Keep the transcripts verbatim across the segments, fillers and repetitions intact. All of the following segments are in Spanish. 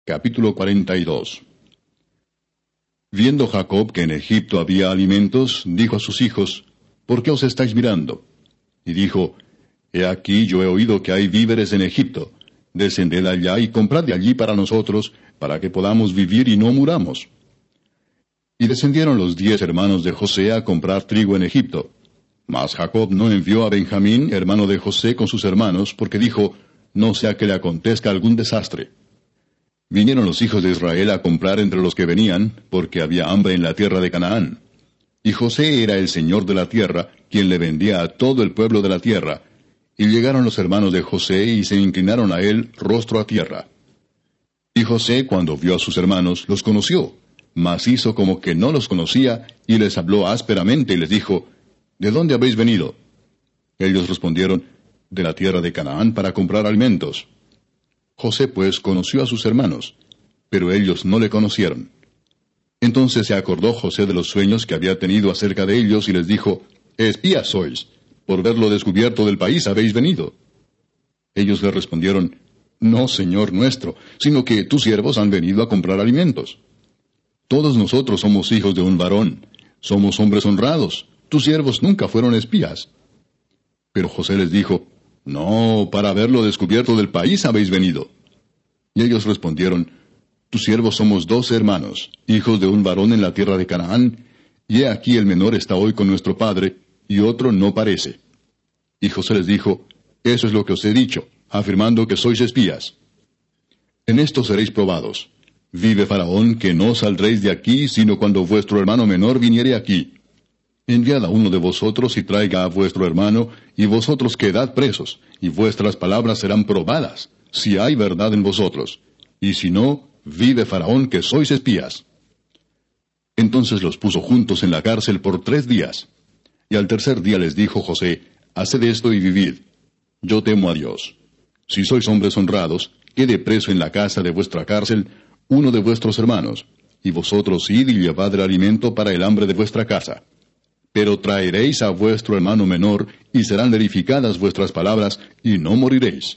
Capítulo cuarenta y dos. Viendo Jacob que en Egipto había alimentos, dijo a sus hijos, ¿por qué os estáis mirando? Y dijo, He aquí yo he oído que hay víveres en Egipto. Descended allá y comprad de allí para nosotros, para que podamos vivir y no muramos. Y descendieron los diez hermanos de José a comprar trigo en Egipto. Mas Jacob no envió a Benjamín, hermano de José, con sus hermanos, porque dijo, no sea que le acontezca algún desastre. Vinieron los hijos de Israel a comprar entre los que venían, porque había hambre en la tierra de Canaán. Y José era el señor de la tierra, quien le vendía a todo el pueblo de la tierra. Y llegaron los hermanos de José y se inclinaron a él rostro a tierra. Y José, cuando vio a sus hermanos, los conoció, mas hizo como que no los conocía, y les habló ásperamente y les dijo, ¿de dónde habéis venido? Ellos respondieron, de la tierra de Canaán para comprar alimentos. José pues conoció a sus hermanos, pero ellos no le conocieron. Entonces se acordó José de los sueños que había tenido acerca de ellos, y les dijo, espías sois, por ver lo descubierto del país habéis venido. Ellos le respondieron, no, señor nuestro, sino que tus siervos han venido a comprar alimentos. Todos nosotros somos hijos de un varón, somos hombres honrados, tus siervos nunca fueron espías. Pero José les dijo, no, para ver lo descubierto del país habéis venido. Y ellos respondieron, tus siervos somos doce hermanos, hijos de un varón en la tierra de Canaán, y he aquí el menor está hoy con nuestro padre, y otro no parece. Y José les dijo, eso es lo que os he dicho, afirmando que sois espías. En esto seréis probados. Vive Faraón, que no saldréis de aquí, sino cuando vuestro hermano menor viniere aquí. Enviad a uno de vosotros y traiga a vuestro hermano, y vosotros quedad presos, y vuestras palabras serán probadas, si hay verdad en vosotros. Y si no, vive Faraón, que sois espías. Entonces los puso juntos en la cárcel por tres días. Y al tercer día les dijo José, haced esto y vivid. Yo temo a Dios. Si sois hombres honrados, quede preso en la casa de vuestra cárcel uno de vuestros hermanos, y vosotros id y llevad el alimento para el hambre de vuestra casa. Pero traeréis a vuestro hermano menor, y serán verificadas vuestras palabras, y no moriréis.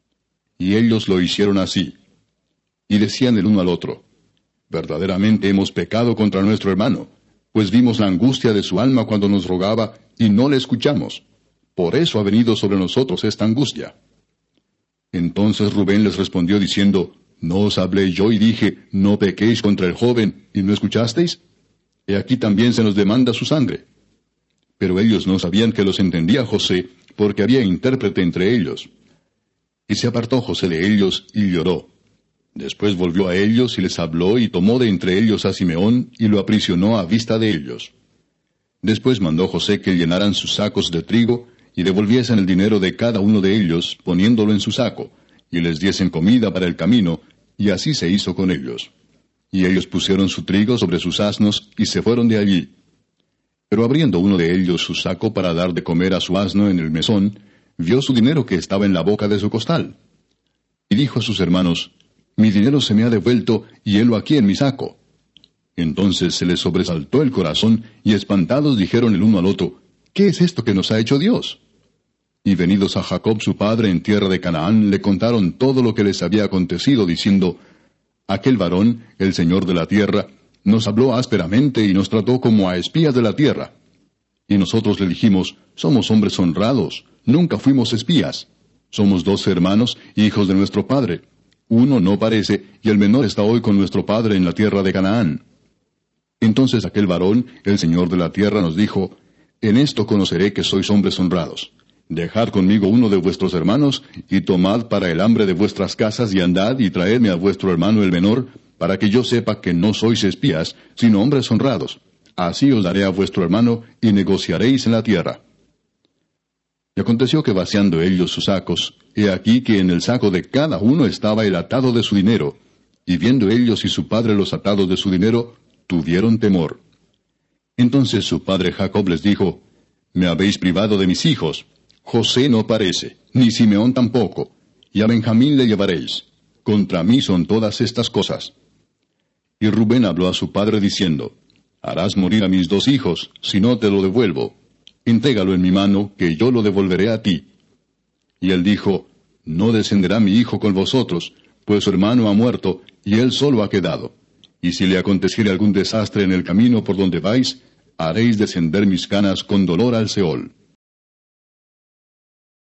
Y ellos lo hicieron así. Y decían el uno al otro, verdaderamente hemos pecado contra nuestro hermano, pues vimos la angustia de su alma cuando nos rogaba, y no le escuchamos. Por eso ha venido sobre nosotros esta angustia. Entonces Rubén les respondió diciendo, ¿no os hablé yo y dije, no pequéis contra el joven, y no escuchasteis? He aquí también se nos demanda su sangre. Pero ellos no sabían que los entendía José, porque había intérprete entre ellos. Y se apartó José de ellos, y lloró. Después volvió a ellos, y les habló, y tomó de entre ellos a Simeón, y lo aprisionó a vista de ellos. Después mandó José que llenaran sus sacos de trigo, y devolviesen el dinero de cada uno de ellos, poniéndolo en su saco, y les diesen comida para el camino, y así se hizo con ellos. Y ellos pusieron su trigo sobre sus asnos, y se fueron de allí. Pero abriendo uno de ellos su saco para dar de comer a su asno en el mesón, vio su dinero que estaba en la boca de su costal. Y dijo a sus hermanos, mi dinero se me ha devuelto, y helo aquí en mi saco. Entonces se les sobresaltó el corazón, y espantados dijeron el uno al otro, ¿qué es esto que nos ha hecho Dios? Y venidos a Jacob su padre en tierra de Canaán, le contaron todo lo que les había acontecido, diciendo, aquel varón, el señor de la tierra, nos habló ásperamente y nos trató como a espías de la tierra. Y nosotros le dijimos, somos hombres honrados, nunca fuimos espías. Somos dos hermanos, hijos de nuestro padre. Uno no parece, y el menor está hoy con nuestro padre en la tierra de Canaán. Entonces aquel varón, el señor de la tierra, nos dijo, en esto conoceré que sois hombres honrados. Dejad conmigo uno de vuestros hermanos, y tomad para el hambre de vuestras casas, y andad y traedme a vuestro hermano el menor, para que yo sepa que no sois espías, sino hombres honrados. Así os daré a vuestro hermano, y negociaréis en la tierra. Y aconteció que vaciando ellos sus sacos, he aquí que en el saco de cada uno estaba el atado de su dinero, y viendo ellos y su padre los atados de su dinero, tuvieron temor. Entonces su padre Jacob les dijo, me habéis privado de mis hijos. José no parece, ni Simeón tampoco, y a Benjamín le llevaréis. Contra mí son todas estas cosas. Y Rubén habló a su padre diciendo, harás morir a mis dos hijos, si no te lo devuelvo. Entrégalo en mi mano, que yo lo devolveré a ti. Y él dijo, no descenderá mi hijo con vosotros, pues su hermano ha muerto, y él solo ha quedado. Y si le aconteciere algún desastre en el camino por donde vais, haréis descender mis canas con dolor al Seol.